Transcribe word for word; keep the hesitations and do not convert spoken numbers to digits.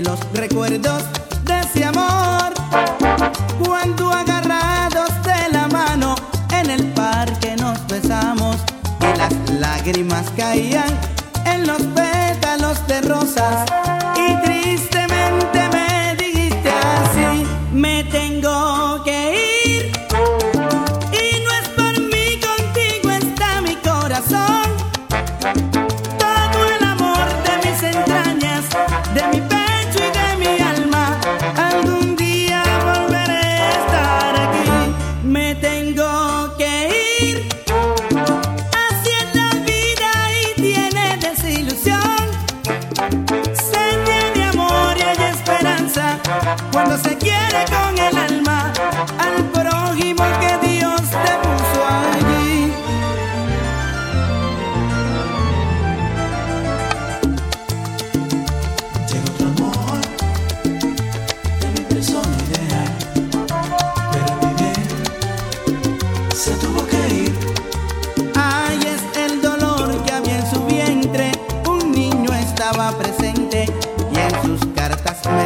los recuerdos de ese amor, cuando agarrados de la mano en el parque nos besamos y las lágrimas caían en los pétalos de rosas y tristemente me dijiste así: me tengo que ir y no es por mí, contigo está mi corazón, todo el amor de mis entrañas, de mi pecho y de mi alma, algún día volveré a estar aquí. Me tengo que ir, así es la vida y tiene desilusión, se tiene amor y hay esperanza cuando se quiere con el alma al prójimo que Dios te puso allí. Llegó tu amor de mi persona ideal, pero mi bien se tuvo que ir. Ay, es el dolor que había en su vientre, un niño estaba presente y en sus cartas me